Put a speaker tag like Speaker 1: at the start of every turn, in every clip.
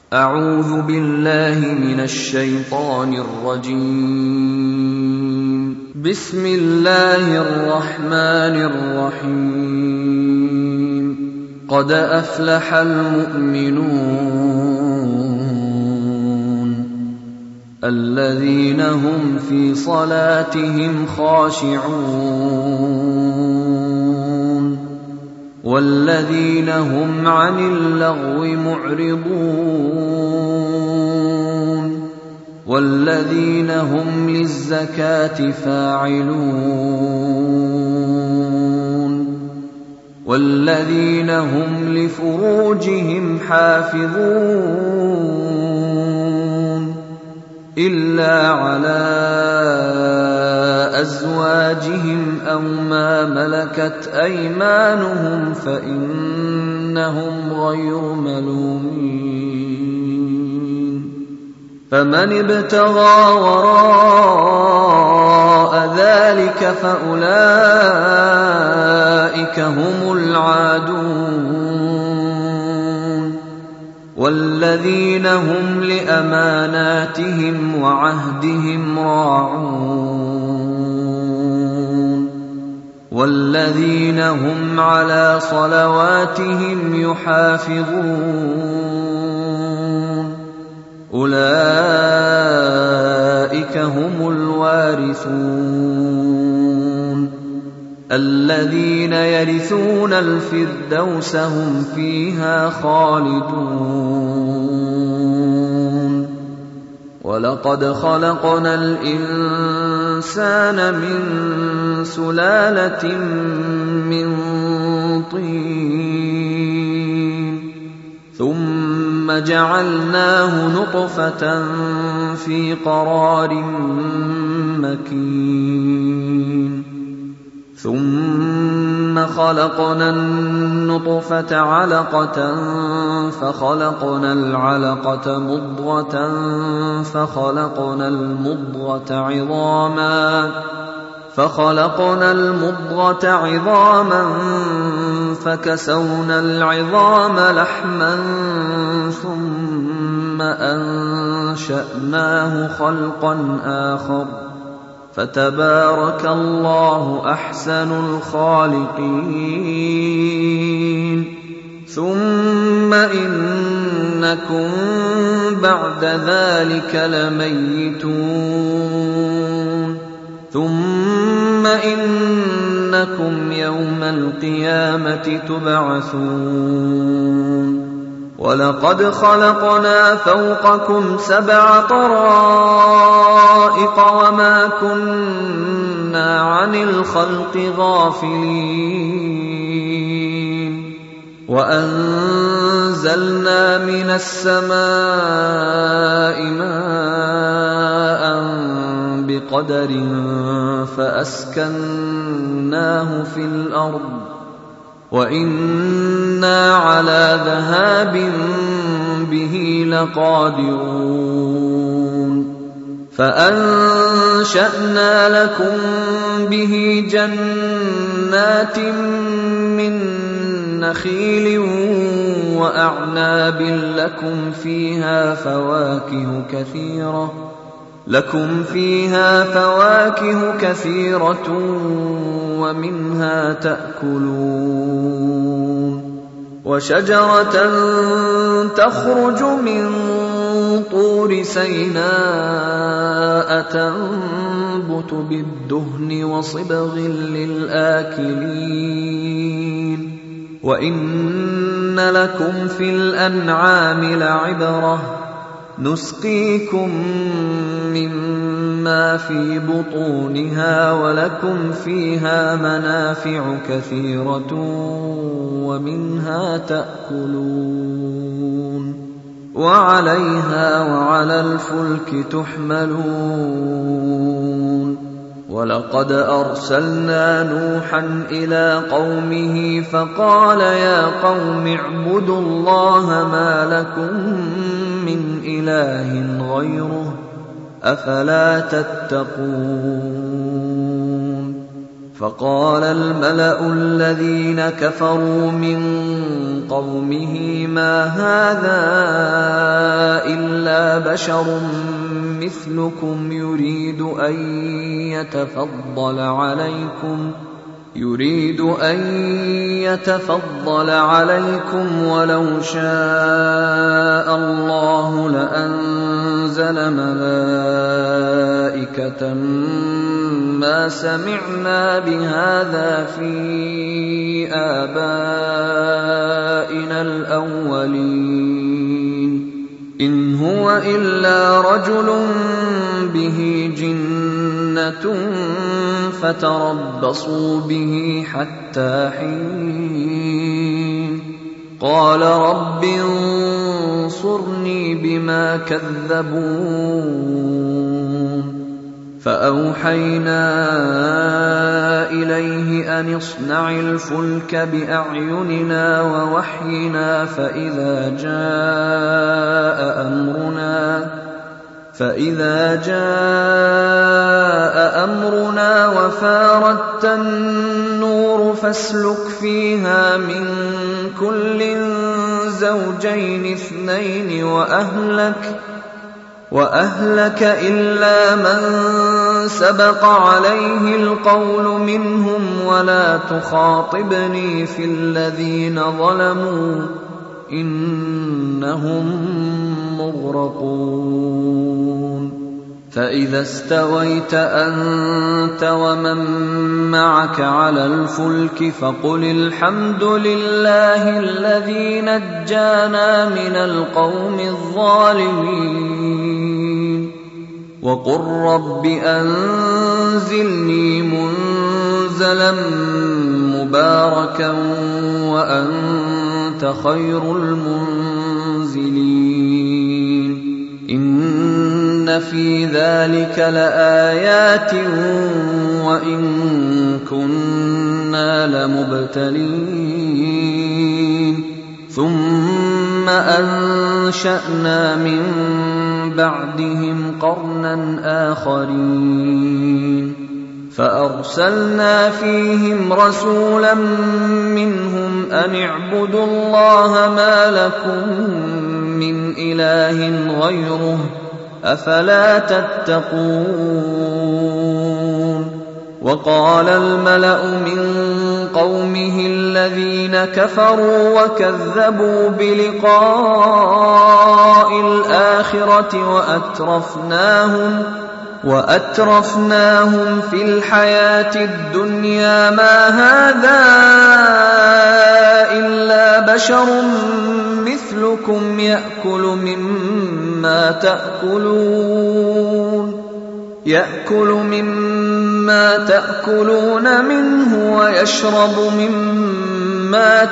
Speaker 1: أعوذ بالله من الشيطان الرجيم. بسم الله الرحمن الرحيم. قد أفلح المؤمنون الذين هم في صلاتهم خاشعون والذين هم عن اللغو معرضون والذين هم للزكاة فاعلون والذين هم لفروجهم حافظون إلا على أزواجهم أو ما ملكت أيمانهم فإنهم غير ملومين. فمن ابتغى وراء ذلك فأولئك هم العادون والذين هم لأماناتهم وعهدهم راعون والذين هم على صلواتهم يحافظون أولئك هم الوارثون الذين يرثون الفردوس هم فيها خالدون. ولقد خلقنا الإنسان من سلالة من طين ثم جعلناه نطفة في قرار مكين ثم خلقنا النطفة علقة فخلقنا العلقة مضغة فخلقنا المضغة عظاما فكسونا العظام لحما ثم أنشأناه خلقا آخر فتبارك الله أحسن الخالقين. ثم إنكم بعد ذلك لميتون ثم إنكم يوم القيامة تبعثون. ولقد خلقنا فوقكم 7 طرائق وما كنا عن الخلق غافلين وأنزلنا من السماء ماء بقدر فأسكناه في الأرض وإنا على ذهاب به لقادرون. فأنشأنا لكم به جنات من نخيل وأعناب لكم فيها فواكه كثيرة ومنها تأكلون. وشجرة تخرج من طور سيناء تنبت بالدهن وصبغ للآكلين وإن لكم في الأنعام لعبرة نسقيكم مما في بطونها ولكم فيها منافع كثيرة ومنها تأكلون وعليها وعلى الفلك تحملون. ولقد أرسلنا نوحا إلى قومه فقال يا قوم اعبدوا الله ما لكم من إله غيره أفلا تتقون. فقال الملأ الذين كفروا من قومه ما هذا بشر مثلكم يريد أن يتفضل عليكم ولو شاء الله لأنزل ملائكة ما سمعنا بهذا في آبائنا الأولين إن هو إلا رجل به جنة فتربصوا به حتى حين قال رب انصرني بما كذبون فأوحينا إليه أن اصنع الفلك بأعيننا ووحينا فإذا جاء أمرنا وفاردت النور فاسلك فيها من كل زوجين اثنين وأهلك إلا من سبق عليه القول منهم ولا تخاطبني في الذين ظلموا إنهم مغرقون فإذا استويت أنت ومن معك على الفلك فقل الحمد لله الذي نجانا من القوم الظالمين وقل رب أنزلني منزلا مباركا وأنت خير المنزلين إن في ذلك لآيات وإن كنا لمبتلين ثم أنشأنا من بعدهم قرنا آخرين فأرسلنا فيهم رسولا منهم أن اعبدوا الله ما لكم من إله غيره أفلا تتقون وقال الملأ من قومه الذين كفروا وكذبوا بلقاء الآخرة وأترفناهم في الحياة الدنيا ما هذا إلا بشر مثلكم يأكل مما تأكلون منه ويشرب مما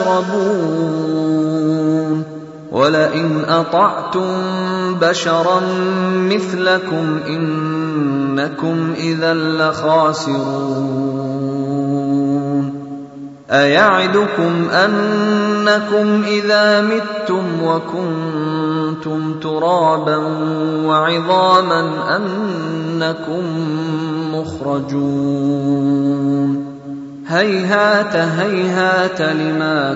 Speaker 1: تشربون ولئن أطعتم بشرا مثلكم إنكم إذا لخاسرون أيعدكم أنكم إذا متم وكنتم ترابا وعظاما أنكم مخرجون هيهات هيهات لما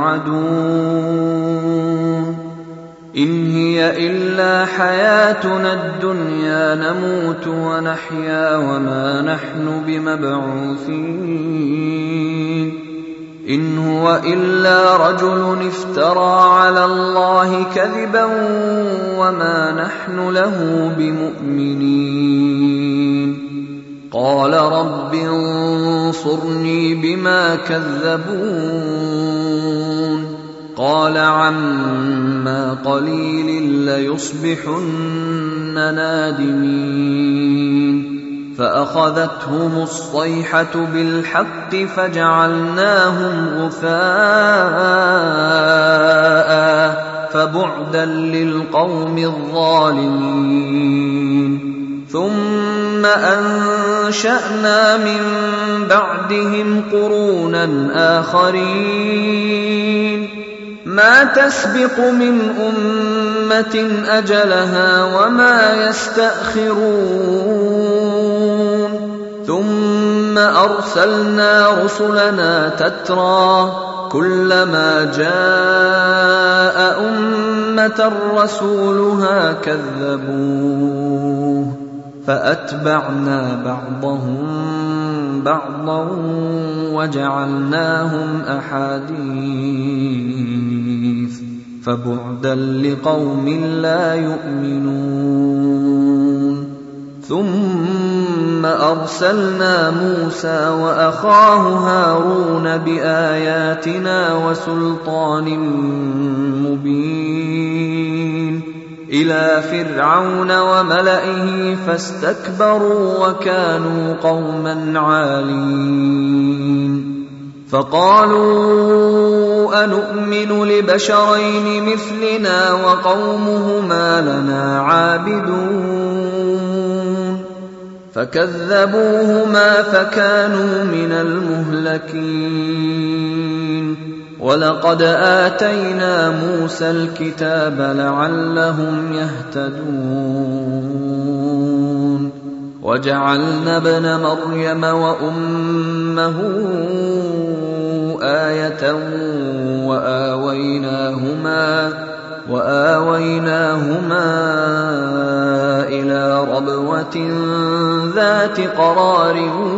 Speaker 1: توعدون إن هي إلا حياتنا الدنيا نموت ونحيا وما نحن بمبعوثين إن هو إلا رجل افترى على الله كذبا وما نحن له بمؤمنين قال رب انصرني بما كذبون قال عما قليل ليصبحن نادمين فأخذتهم الصيحة بالحق فجعلناهم غثاء فبعدا للقوم الظالمين ثم أنشأنا من بعدهم قرونا آخرين ما تسبق من أمة أجلها وما يستأخرون ثم أرسلنا رسلنا تترى كلما جاء أمة أمة رسولها كذبوه فأتبعنا بعضهم بعضا وجعلناهم أحاديث فبعدا لقوم لا يؤمنون. ثم أرسلنا موسى وأخاه هارون بآياتنا وسلطان مبين إلى فرعون وملئه فاستكبروا وكانوا قوما عالين. فقالوا أنؤمن لبشرين مثلنا وقومهما لنا عابدون فكذبوهما فكانوا من المهلكين. ولقد آتينا موسى الكتاب لعلهم يهتدون وجعلنا ابن مريم وأمه آية وآويناهما إلى ربوة ذات قرار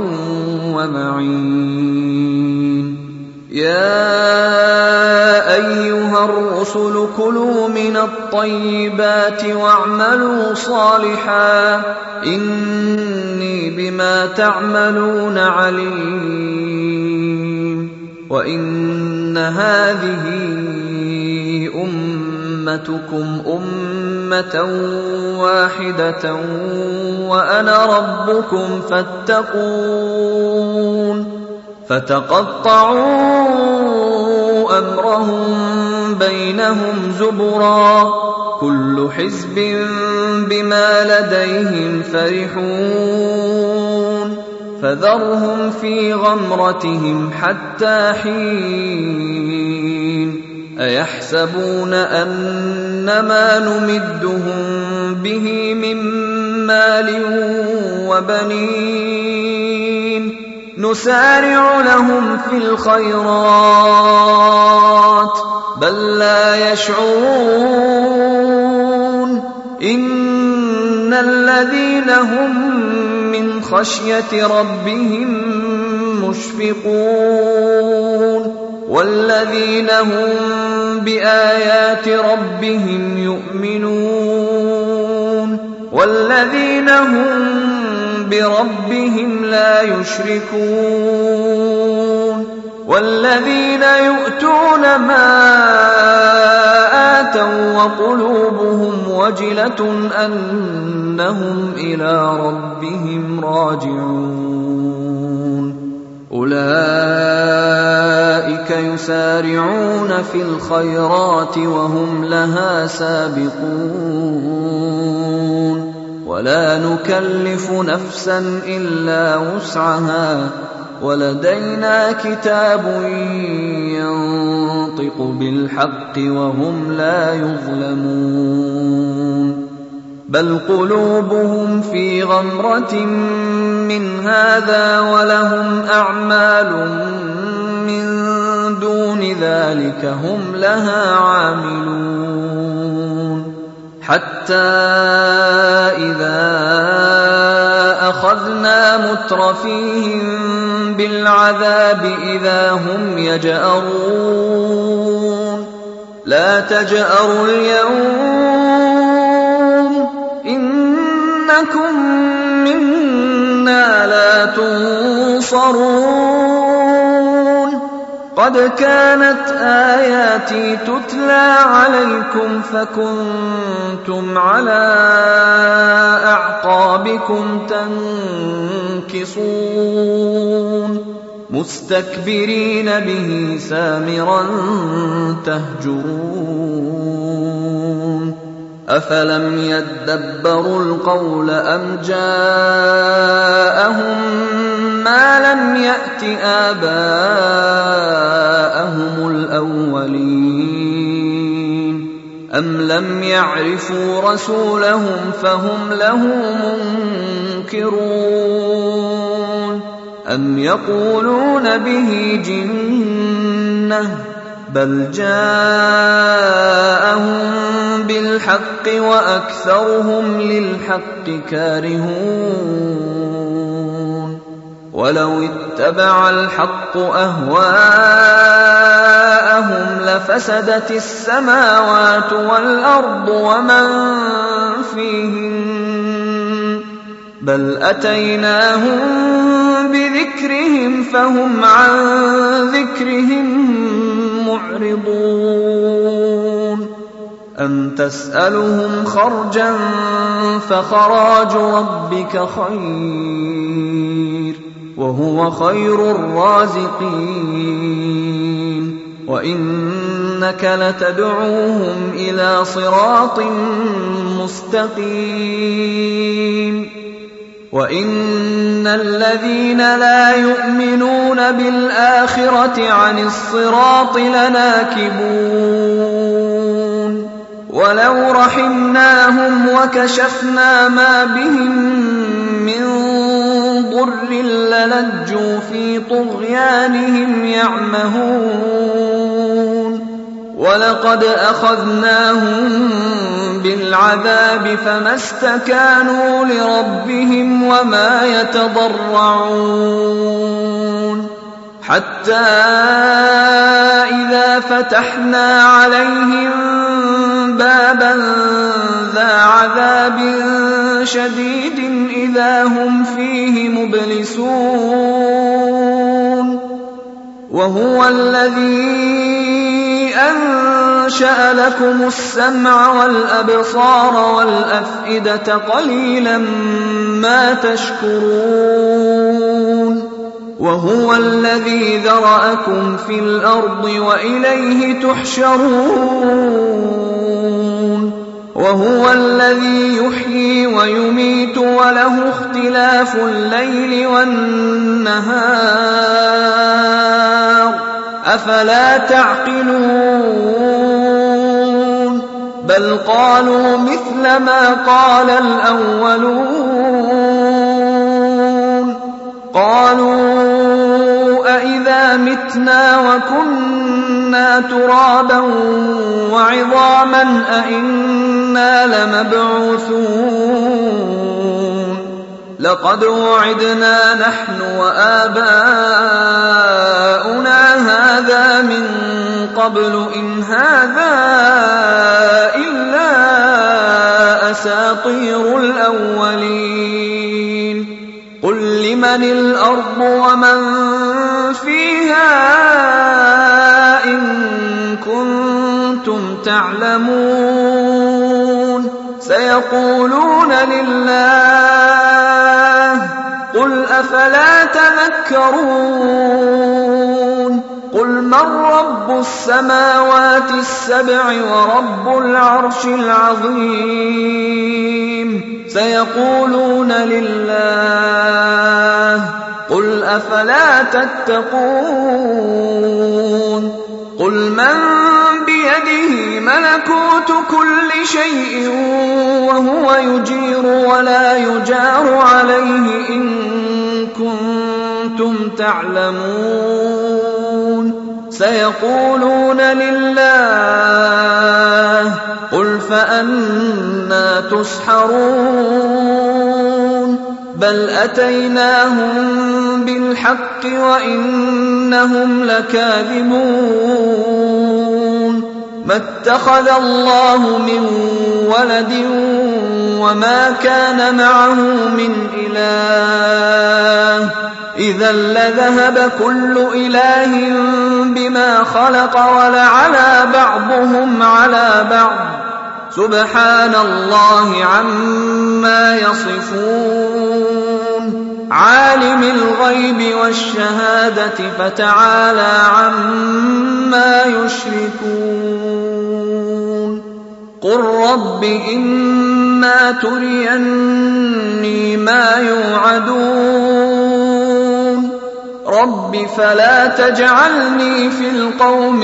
Speaker 1: ومعين. يا أيها الرسل كلوا من الطيبات واعملوا صالحا إني بما تعملون عليم. وإن هذه أمتكم أمة واحدة وأنا ربكم فاتقون. فتقطعوا أمرهم بينهم زبرا كل حزب بما لديهم فرحون. فذرهم في غمرتهم حتى حين. أيحسبون أنما نمدهم به من مال وبنين نسارع لهم في الخيرات بل لا يشعرون. إن الذين هم من خشية ربهم مشفقون والذين هم بآيات ربهم يؤمنون والذين هم بربهم لا يشركون والذين يؤتون ما آتوا وقلوبهم وجلة أنهم إلى ربهم راجعون. أولئك يسارعون في الخيرات وهم لها سابقون ولا نكلف نفسا إلا وسعها ولدينا كتاب ينطق بالحق وهم لا يظلمون. بل قلوبهم في غمرة من هذا ولهم أعمال من دون ذلك هم لها عاملون. حتى إذا أخذنا مترفيهم بالعذاب إذا هم يجأرون. لا تجأروا اليوم إنكم منا لا تنصرون. قد كانت آياتي تتلى عليكم فكنتم على أعقابكم تنكصون مستكبرين به سامرا تهجرون. أفلم يدبروا القول أم جاءهم ما لم يأت آباءهم الأولين أم لم يعرفوا رسولهم فهم له منكرون أم يقولون به جنة بل جاءهم بالحق وأكثرهم للحق كارهون ولو اتبع الحق أهواءهم لفسدت السماوات والأرض ومن فيهن بل أتيناهم بذكرهم فهم عن ذكرهم معرضون أم تسألهم خرجا فخراج ربك خير وهو خير الرازقين وإنك لتدعوهم إلى صراط مستقيم وإن الذين لا يؤمنون بالآخرة عن الصراط لناكبون ولو رحمناهم وكشفنا ما بهم من ضر للجوا في طغيانهم يعمهون ولقد أخذناهم بالعذاب فما استكانوا لربهم وما يتضرعون حتى إذا فتحنا عليهم بابا ذا عذاب شديد إذا هم فيه مبلسون وهو الذي أنشأ لكم السمع والأبصار والأفئدة قليلا ما تشكرون وهو الذي ذرأكم في الأرض وإليه تحشرون وهو الذي يحيي ويميت وله اختلاف الليل والنهار أفلا تعقلون بل قالوا مثل ما قال الأولون قالوا أإذا متنا وكنا ترابا وعظاما أإنا لمبعوثون لقد وعدنا نحن وآباؤنا هذا من قبل إن هذا إلا أساطير الأولين قل لمن الأرض ومن فيها إن كنتم تعلمون سيقولون لله قل أفلا تذكرون قل من رب السماوات السبع ورب العرش العظيم سيقولون لله قل أفلا تتقون قل من بيده ملكوت كل شيء وهو يجير ولا يجار عليه إن كنتم تعلمون سيقولون لله قل فأنى تسحرون بل أتيناهم بالحق وإنهم لكاذبون ما اتخذ الله من ولد وما كان معه من إله إذا لذهب كل إله بما خلق ولعلى بعضهم على بعض سبحان الله عما يصفون عالم الغيب والشهادة فتعالى عما يشركون قل رب إما تريني ما يوعدون رب فلا تجعلني في القوم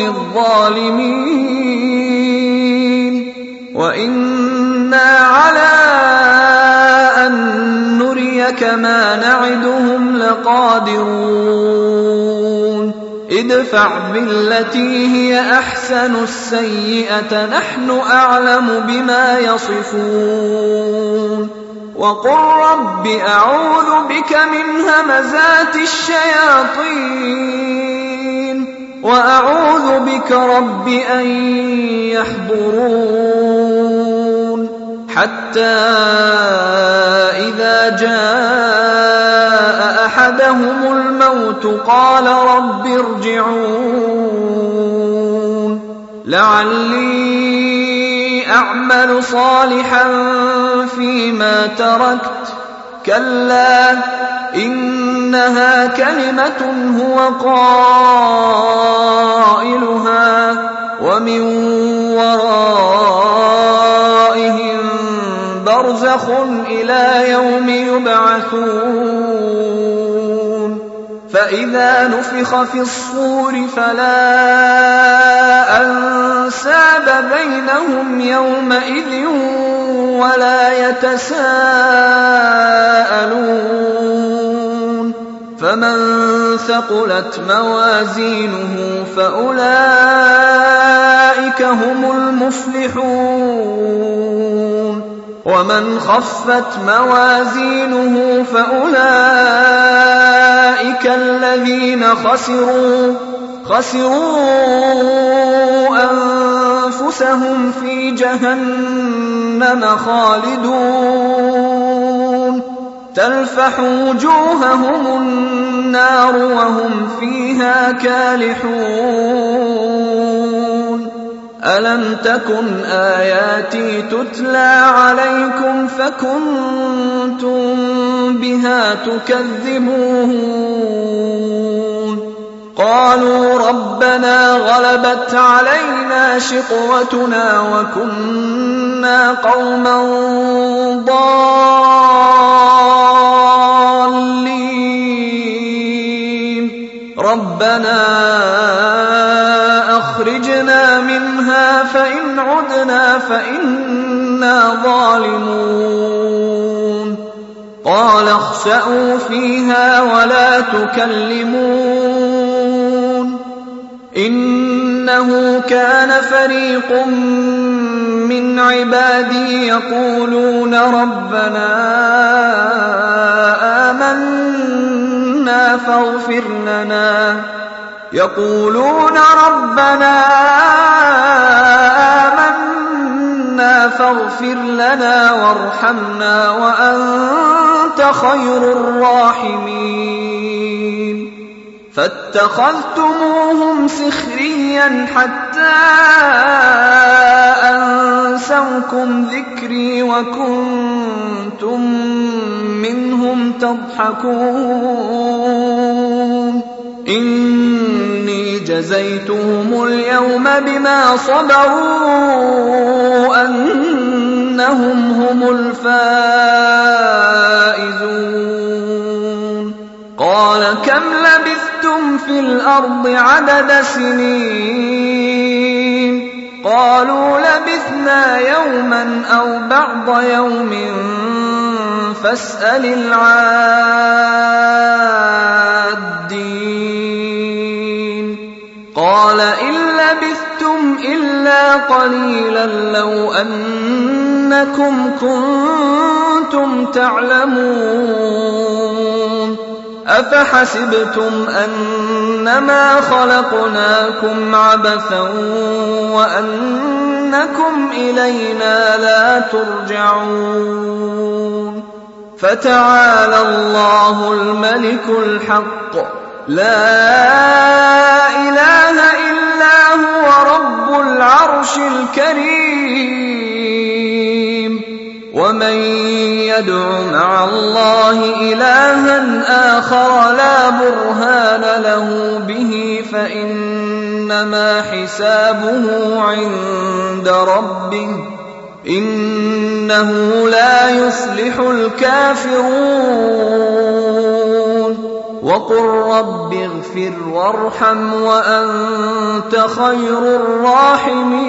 Speaker 1: الظالمين وإنا على أن نريك ما نعدهم لقادرون ادفع بالتي هي أحسن السيئة نحن أعلم بما يصفون وقل رب أعوذ بك من همزات الشياطين وأعوذ بك رب أن يحضرون حتى إذا جاء أحدهم الموت قال رب ارجعون لعلي أعمل صالحا فيما تركت كلا إنها كلمة هو قائلها ومن ورائهم برزخ إلى يوم يبعثون فإذا نفخ في الصور فلا أنساب بينهم يومئذ ولا يتساءلون فمن ثقلت موازينه فأولئك هم المفلحون ومن خفت موازينه فأولئك الذين خسروا أنفسهم في جهنم خالدون تلفح وجوههم النار وهم فيها كالحون ألم تكن آياتي تتلى عليكم فكنتم بها تكذبون قالوا ربنا غلبت علينا شقوتنا وكنا قوما ضالين ربنا أخرجنا منها فإن عدنا فإنا ظالمون قال اخسئوا فيها ولا تكلمون إنه كان فريق من عبادي يقولون ربنا آمنا فاغفر لنا وارحمنا وأنت خير الراحمين فاتخذتموهم سخريا حتى أنسوكم ذكري وكنتم منهم تضحكون إني جزيتهم اليوم بما صبروا أنهم هم الفائزون قال كم لبثتم في الأرض عدد سنين قالوا لبثنا يوما أو بعض يوم فاسأل العادين قال إن لبثتم إلا قليلا لو أنكم كنتم تعلمون أفحسبتم أنما خلقناكم عبثا وأنكم إلينا لا ترجعون فتعالى الله الملك الحق لا إله إلا هو رب العرش الكريم ومن يدع مع الله إلها آخر لا برهان له به فإنما حسابه عند ربه إنه لا يفلح الكافرون وقل رب اغفر وارحم وأنت خير الراحمين